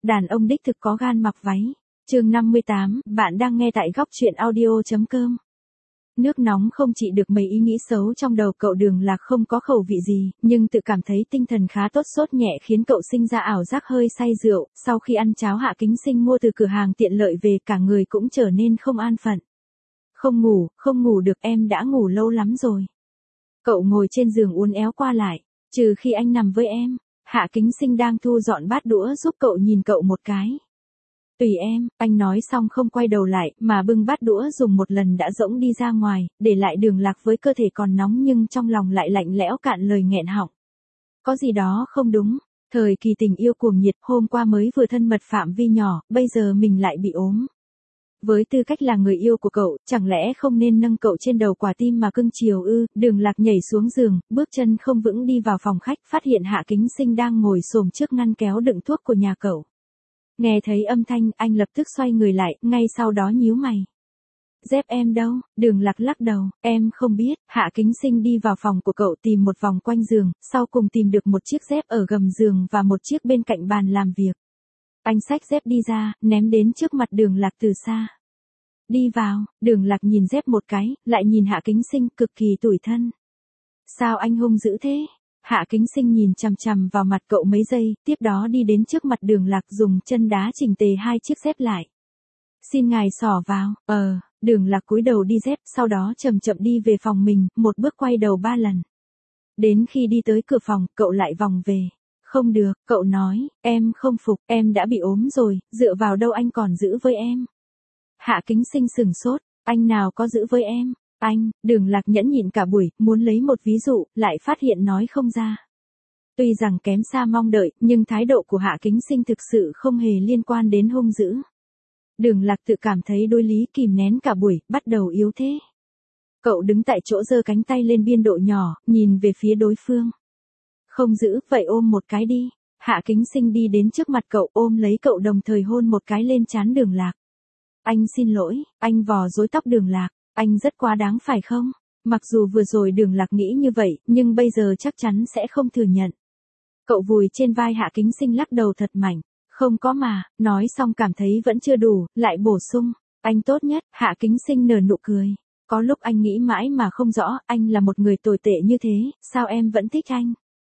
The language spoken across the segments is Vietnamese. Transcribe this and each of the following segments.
Đàn ông đích thực có gan mặc váy. Chương 58, bạn đang nghe tại góc truyện audio.com. Nước nóng không trị được mấy ý nghĩ xấu trong đầu cậu. Đường Lạc không có khẩu vị gì, nhưng tự cảm thấy tinh thần khá tốt, sốt nhẹ khiến cậu sinh ra ảo giác hơi say rượu. Sau khi ăn cháo Hạ Kính Sinh mua từ cửa hàng tiện lợi về, cả người cũng trở nên không an phận. Không ngủ được, em đã ngủ lâu lắm rồi. Cậu ngồi trên giường uốn éo qua lại, trừ khi anh nằm với em. Hạ Kính Sinh đang thu dọn bát đũa giúp cậu, nhìn cậu một cái. Tùy em, anh nói xong không quay đầu lại, mà bưng bát đũa dùng một lần đã rỗng đi ra ngoài, để lại Đường Lạc với cơ thể còn nóng nhưng trong lòng lại lạnh lẽo, cạn lời nghẹn họng. Có gì đó không đúng, thời kỳ tình yêu cuồng nhiệt, hôm qua mới vừa thân mật phạm vi nhỏ, bây giờ mình lại bị ốm. Với tư cách là người yêu của cậu, chẳng lẽ không nên nâng cậu trên đầu quả tim mà cưng chiều ư? Đường Lạc nhảy xuống giường, bước chân không vững đi vào phòng khách, phát hiện Hạ Kính Sinh đang ngồi xổm trước ngăn kéo đựng thuốc của nhà cậu. Nghe thấy âm thanh, anh lập tức xoay người lại, ngay sau đó nhíu mày. Dép em đâu? Đường Lạc lắc đầu, em không biết. Hạ Kính Sinh đi vào phòng của cậu, tìm một vòng quanh giường, sau cùng tìm được một chiếc dép ở gầm giường và một chiếc bên cạnh bàn làm việc. Anh xách dép đi ra, ném đến trước mặt Đường Lạc từ xa. Đi vào. Đường Lạc nhìn dép một cái, lại nhìn Hạ Kính Sinh, cực kỳ tủi thân. Sao anh hung dữ thế? Hạ Kính Sinh nhìn chằm chằm vào mặt cậu mấy giây, tiếp đó đi đến trước mặt Đường Lạc, dùng chân đá chỉnh tề hai chiếc dép lại. Xin ngài xỏ vào. Đường Lạc cúi đầu đi dép, sau đó chậm chậm đi về phòng mình, một bước quay đầu 3 lần. Đến khi đi tới cửa phòng, cậu lại vòng về. Không được, cậu nói, em không phục, em đã bị ốm rồi, dựa vào đâu anh còn giữ với em. Hạ Kính Sinh sừng sốt, anh nào có giữ với em? Anh, Đường Lạc nhẫn nhịn cả buổi, muốn lấy một ví dụ, lại phát hiện nói không ra. Tuy rằng kém xa mong đợi, nhưng thái độ của Hạ Kính Sinh thực sự không hề liên quan đến hung dữ. Đường Lạc tự cảm thấy đối lý, kìm nén cả buổi, bắt đầu yếu thế. Cậu đứng tại chỗ giơ cánh tay lên biên độ nhỏ, nhìn về phía đối phương. Không giữ, vậy ôm một cái đi. Hạ Kính Sinh đi đến trước mặt cậu, ôm lấy cậu, đồng thời hôn một cái lên trán Đường Lạc. Anh xin lỗi, anh vò rối tóc Đường Lạc, anh rất quá đáng phải không? Mặc dù vừa rồi Đường Lạc nghĩ như vậy, nhưng bây giờ chắc chắn sẽ không thừa nhận. Cậu vùi trên vai Hạ Kính Sinh, lắc đầu thật mạnh. Không có mà. Nói xong cảm thấy vẫn chưa đủ, lại bổ sung. Anh tốt nhất. Hạ Kính Sinh nở nụ cười. Có lúc anh nghĩ mãi mà không rõ, anh là một người tồi tệ như thế, sao em vẫn thích anh?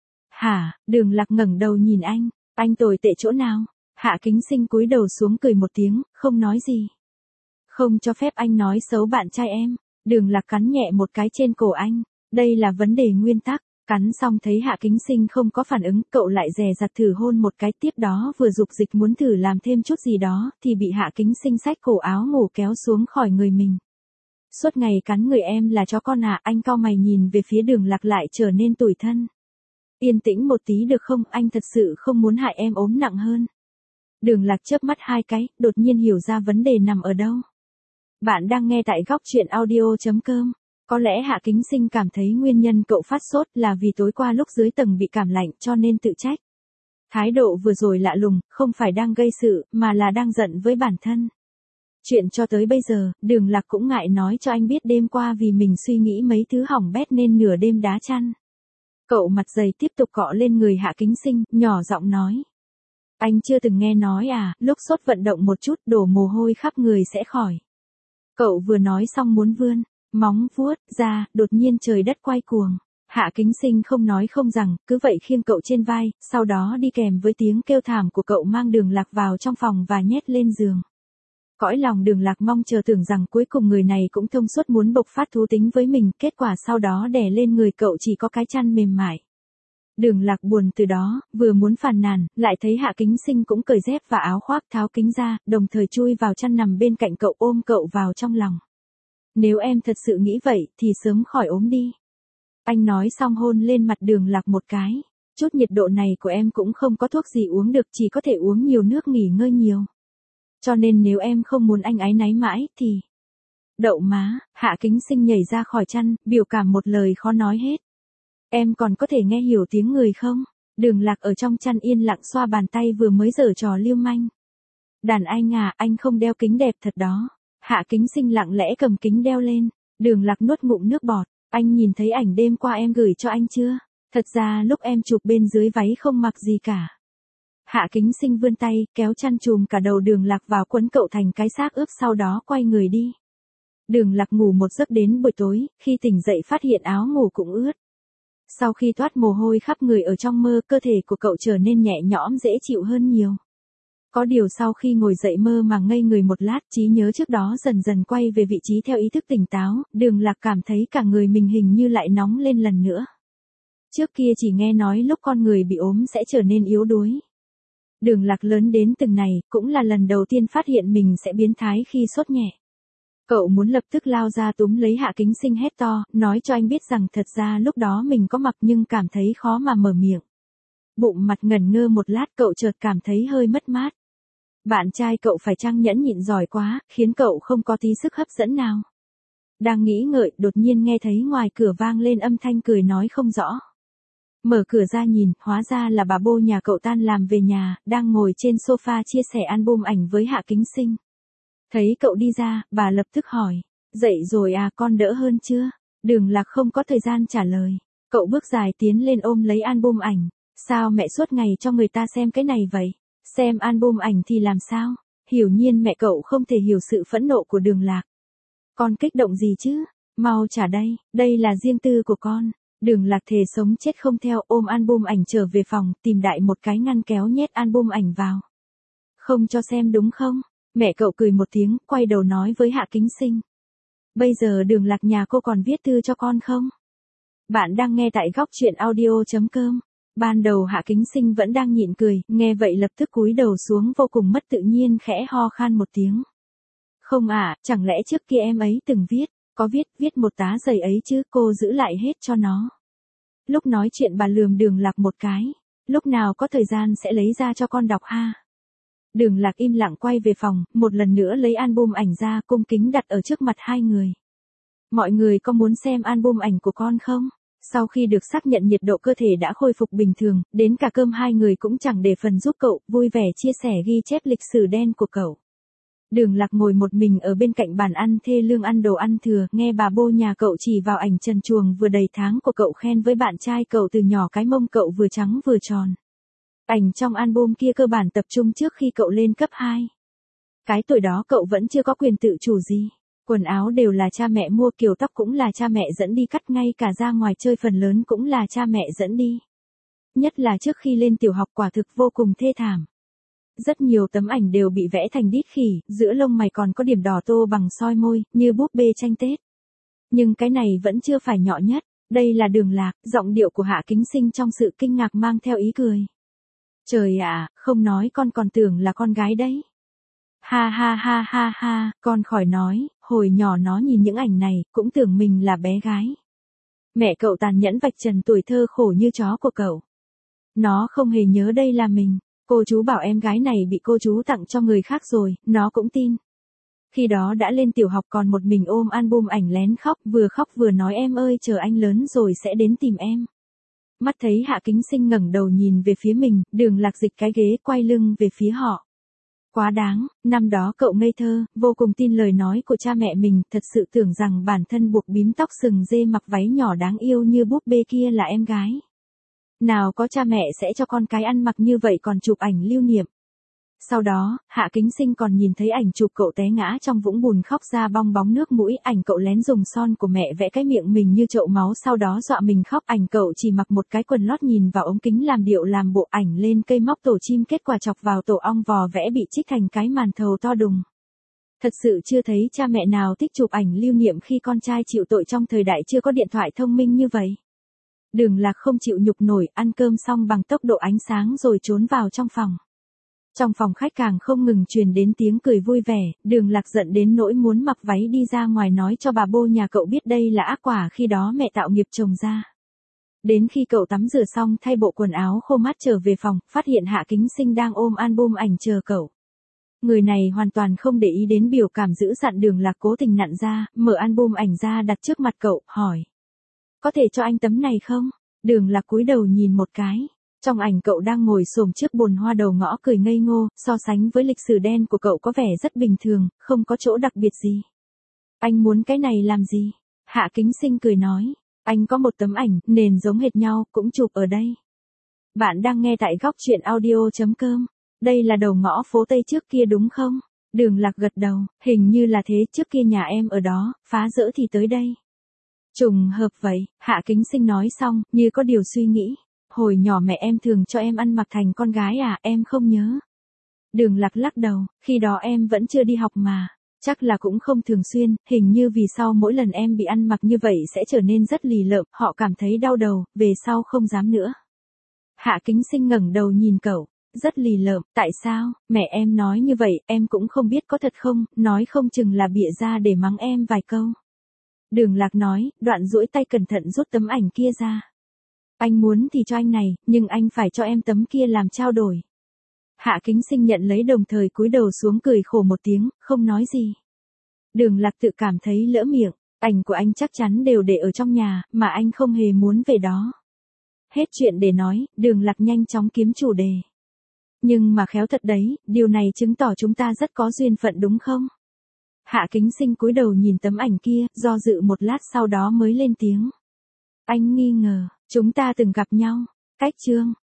Hả? Đường Lạc ngẩng đầu nhìn anh. Anh tồi tệ chỗ nào? Hạ Kính Sinh cúi đầu xuống cười một tiếng, không nói gì. Không cho phép anh nói xấu bạn trai em. Đường Lạc cắn nhẹ một cái trên cổ anh. Đây là vấn đề nguyên tắc. Cắn xong thấy Hạ Kính Sinh không có phản ứng, cậu lại dè dặt thử hôn một cái, tiếp đó vừa dục dịch muốn thử làm thêm chút gì đó, thì bị Hạ Kính Sinh xách cổ áo ngủ kéo xuống khỏi người mình. Suốt ngày cắn người em là chó con à? Anh cau mày nhìn về phía Đường Lạc, lại trở nên tủi thân. Yên tĩnh một tí được không, anh thật sự không muốn hại em ốm nặng hơn. Đường Lạc chớp mắt hai cái, đột nhiên hiểu ra vấn đề nằm ở đâu. Bạn đang nghe tại góc truyện audio.com. Có lẽ Hạ Kính Sinh cảm thấy nguyên nhân cậu phát sốt là vì tối qua lúc dưới tầng bị cảm lạnh, cho nên tự trách. Thái độ vừa rồi lạ lùng, không phải đang gây sự, mà là đang giận với bản thân. Chuyện cho tới bây giờ, Đường Lạc cũng ngại nói cho anh biết đêm qua vì mình suy nghĩ mấy thứ hỏng bét nên nửa đêm đá chăn. Cậu mặt dày tiếp tục cọ lên người Hạ Kính Sinh, nhỏ giọng nói. Anh chưa từng nghe nói à, lúc sốt vận động một chút, đổ mồ hôi khắp người sẽ khỏi. Cậu vừa nói xong muốn vươn móng vuốt ra, đột nhiên trời đất quay cuồng. Hạ Kính Sinh không nói không rằng, cứ vậy khiêng cậu trên vai, sau đó đi kèm với tiếng kêu thảm của cậu mang Đường Lạc vào trong phòng và nhét lên giường. Cõi lòng Đường Lạc mong chờ tưởng rằng cuối cùng người này cũng thông suốt muốn bộc phát thú tính với mình, kết quả sau đó đè lên người cậu chỉ có cái chăn mềm mại. Đường Lạc buồn từ đó, vừa muốn phàn nàn, lại thấy Hạ Kính Sinh cũng cởi dép và áo khoác, tháo kính ra, đồng thời chui vào chăn nằm bên cạnh cậu, ôm cậu vào trong lòng. Nếu em thật sự nghĩ vậy, thì sớm khỏi ốm đi. Anh nói xong hôn lên mặt Đường Lạc một cái. Chút nhiệt độ này của em cũng không có thuốc gì uống được, chỉ có thể uống nhiều nước, nghỉ ngơi nhiều. Cho nên nếu em không muốn anh áy náy mãi, thì... Đậu má. Hạ Kính Sinh nhảy ra khỏi chăn, biểu cảm một lời khó nói hết. Em còn có thể nghe hiểu tiếng người không? Đường Lạc ở trong chăn yên lặng xoa bàn tay vừa mới giở trò lưu manh. Đàn anh à, anh không đeo kính đẹp thật đó. Hạ Kính Sinh lặng lẽ cầm kính đeo lên. Đường Lạc nuốt ngụm nước bọt. Anh nhìn thấy ảnh đêm qua em gửi cho anh chưa? Thật ra lúc em chụp bên dưới váy không mặc gì cả. Hạ Kính Sinh vươn tay, kéo chăn chùm cả đầu Đường Lạc vào quấn cậu thành cái xác ướp, sau đó quay người đi. Đường Lạc ngủ một giấc đến buổi tối, khi tỉnh dậy phát hiện áo ngủ cũng ướt. Sau khi toát mồ hôi khắp người ở trong mơ, cơ thể của cậu trở nên nhẹ nhõm dễ chịu hơn nhiều. Có điều sau khi ngồi dậy mơ mà ngây người một lát, trí nhớ trước đó dần dần quay về vị trí theo ý thức tỉnh táo, Đường Lạc cảm thấy cả người mình hình như lại nóng lên lần nữa. Trước kia chỉ nghe nói lúc con người bị ốm sẽ trở nên yếu đuối. Đường Lạc lớn đến từng này, cũng là lần đầu tiên phát hiện mình sẽ biến thái khi sốt nhẹ. Cậu muốn lập tức lao ra túm lấy Hạ Kính Sinh hét to, nói cho anh biết rằng thật ra lúc đó mình có mặc nhưng cảm thấy khó mà mở miệng. Bụng mặt ngẩn ngơ một lát, cậu chợt cảm thấy hơi mất mát. Bạn trai cậu phải chăng nhẫn nhịn giỏi quá, khiến cậu không có tí sức hấp dẫn nào. Đang nghĩ ngợi, đột nhiên nghe thấy ngoài cửa vang lên âm thanh cười nói không rõ. Mở cửa ra nhìn, hóa ra là bà Bô nhà cậu tan làm về nhà, đang ngồi trên sofa chia sẻ album ảnh với Hạ Kính Sinh. Thấy cậu đi ra, bà lập tức hỏi, dậy rồi à, con đỡ hơn chưa? Đường Lạc không có thời gian trả lời. Cậu bước dài tiến lên ôm lấy album ảnh. Sao mẹ suốt ngày cho người ta xem cái này vậy? Xem album ảnh thì làm sao? Hiển nhiên mẹ cậu không thể hiểu sự phẫn nộ của Đường Lạc. Con kích động gì chứ? Mau trả đây là riêng tư của con. Đường Lạc thề sống chết không theo, ôm album ảnh trở về phòng, tìm đại một cái ngăn kéo nhét album ảnh vào. Không cho xem đúng không? Mẹ cậu cười một tiếng, quay đầu nói với Hạ Kính Sinh. Bây giờ Đường Lạc nhà cô còn viết thư cho con không? Bạn đang nghe tại góc truyện audio.com. Ban đầu Hạ Kính Sinh vẫn đang nhịn cười, nghe vậy lập tức cúi đầu xuống vô cùng mất tự nhiên, khẽ ho khan một tiếng. Không à, chẳng lẽ trước kia em ấy từng viết, có viết một tá giày ấy chứ, cô giữ lại hết cho nó. Lúc nói chuyện bà lườm Đường Lạc một cái, lúc nào có thời gian sẽ lấy ra cho con đọc ha. Đường Lạc im lặng quay về phòng, một lần nữa lấy album ảnh ra, cung kính đặt ở trước mặt hai người. Mọi người có muốn xem album ảnh của con không? Sau khi được xác nhận nhiệt độ cơ thể đã khôi phục bình thường, đến cả cơm hai người cũng chẳng để phần giúp cậu, vui vẻ chia sẻ ghi chép lịch sử đen của cậu. Đường Lạc ngồi một mình ở bên cạnh bàn ăn thê lương ăn đồ ăn thừa, nghe bà Bô nhà cậu chỉ vào ảnh trần truồng vừa đầy tháng của cậu, khen với bạn trai cậu từ nhỏ cái mông cậu vừa trắng vừa tròn. Ảnh trong album kia cơ bản tập trung trước khi cậu lên cấp 2. Cái tuổi đó cậu vẫn chưa có quyền tự chủ gì. Quần áo đều là cha mẹ mua, kiểu tóc cũng là cha mẹ dẫn đi cắt, ngay cả ra ngoài chơi phần lớn cũng là cha mẹ dẫn đi. Nhất là trước khi lên tiểu học quả thực vô cùng thê thảm. Rất nhiều tấm ảnh đều bị vẽ thành đít khỉ, giữa lông mày còn có điểm đỏ tô bằng soi môi, như búp bê tranh Tết. Nhưng cái này vẫn chưa phải nhỏ nhất, đây là Đường Lạc, giọng điệu của Hạ Kính Sinh trong sự kinh ngạc mang theo ý cười. Trời ạ, không nói con còn tưởng là con gái đấy. Ha ha ha ha ha, con khỏi nói, hồi nhỏ nó nhìn những ảnh này, cũng tưởng mình là bé gái. Mẹ cậu tàn nhẫn vạch trần tuổi thơ khổ như chó của cậu. Nó không hề nhớ đây là mình. Cô chú bảo em gái này bị cô chú tặng cho người khác rồi, nó cũng tin. Khi đó đã lên tiểu học còn một mình ôm album ảnh lén khóc vừa nói em ơi chờ anh lớn rồi sẽ đến tìm em. Mắt thấy Hạ Kính Sinh ngẩng đầu nhìn về phía mình, Đường Lạc dịch cái ghế quay lưng về phía họ. Quá đáng, năm đó cậu ngây thơ, vô cùng tin lời nói của cha mẹ mình, thật sự tưởng rằng bản thân buộc bím tóc sừng dê mặc váy nhỏ đáng yêu như búp bê kia là em gái. Nào có cha mẹ sẽ cho con cái ăn mặc như vậy còn chụp ảnh lưu niệm. Sau đó, Hạ Kính Sinh còn nhìn thấy ảnh chụp cậu té ngã trong vũng bùn khóc ra bong bóng nước mũi, ảnh cậu lén dùng son của mẹ vẽ cái miệng mình như chậu máu sau đó dọa mình khóc, ảnh cậu chỉ mặc một cái quần lót nhìn vào ống kính làm điệu làm bộ, ảnh lên cây móc tổ chim kết quả chọc vào tổ ong vò vẽ bị trích thành cái màn thầu to đùng. Thật sự chưa thấy cha mẹ nào thích chụp ảnh lưu niệm khi con trai chịu tội trong thời đại chưa có điện thoại thông minh như vậy. Đường Lạc không chịu nhục nổi, ăn cơm xong bằng tốc độ ánh sáng rồi trốn vào trong phòng. Trong phòng khách càng không ngừng truyền đến tiếng cười vui vẻ, Đường Lạc giận đến nỗi muốn mặc váy đi ra ngoài nói cho bà Bô nhà cậu biết đây là ác quả khi đó mẹ tạo nghiệp chồng ra. Đến khi cậu tắm rửa xong thay bộ quần áo khô mát trở về phòng, phát hiện Hạ Kính Sinh đang ôm album ảnh chờ cậu. Người này hoàn toàn không để ý đến biểu cảm dữ dằn Đường Lạc cố tình nặn ra, mở album ảnh ra đặt trước mặt cậu, hỏi. Có thể cho anh tấm này không? Đường Lạc cúi đầu nhìn một cái. Trong ảnh cậu đang ngồi xổm trước bồn hoa đầu ngõ cười ngây ngô, so sánh với lịch sử đen của cậu có vẻ rất bình thường, không có chỗ đặc biệt gì. Anh muốn cái này làm gì? Hạ Kính Sinh cười nói. Anh có một tấm ảnh, nền giống hệt nhau, cũng chụp ở đây. Bạn đang nghe tại góc chuyện audio.com. Đây là đầu ngõ phố Tây trước kia đúng không? Đường Lạc gật đầu, hình như là thế, trước kia nhà em ở đó, phá rỡ thì tới đây. Trùng hợp vậy, Hạ Kính Sinh nói xong, như có điều suy nghĩ. Hồi nhỏ mẹ em thường cho em ăn mặc thành con gái à, em không nhớ. Đường Lạc lắc đầu, khi đó em vẫn chưa đi học mà. Chắc là cũng không thường xuyên, hình như vì sau mỗi lần em bị ăn mặc như vậy sẽ trở nên rất lì lợm, họ cảm thấy đau đầu, về sau không dám nữa. Hạ Kính Sinh ngẩng đầu nhìn cậu, rất lì lợm, tại sao, mẹ em nói như vậy, em cũng không biết có thật không, nói không chừng là bịa ra để mắng em vài câu. Đường Lạc nói, đoạn duỗi tay cẩn thận rút tấm ảnh kia ra. Anh muốn thì cho anh này, nhưng anh phải cho em tấm kia làm trao đổi. Hạ Kính Sinh nhận lấy đồng thời cúi đầu xuống cười khổ một tiếng, không nói gì. Đường Lạc tự cảm thấy lỡ miệng, ảnh của anh chắc chắn đều để ở trong nhà, mà anh không hề muốn về đó. Hết chuyện để nói, Đường Lạc nhanh chóng kiếm chủ đề. Nhưng mà khéo thật đấy, điều này chứng tỏ chúng ta rất có duyên phận đúng không? Hạ Kính Sinh cúi đầu nhìn tấm ảnh kia, do dự một lát sau đó mới lên tiếng. Anh nghi ngờ, chúng ta từng gặp nhau, cách chương.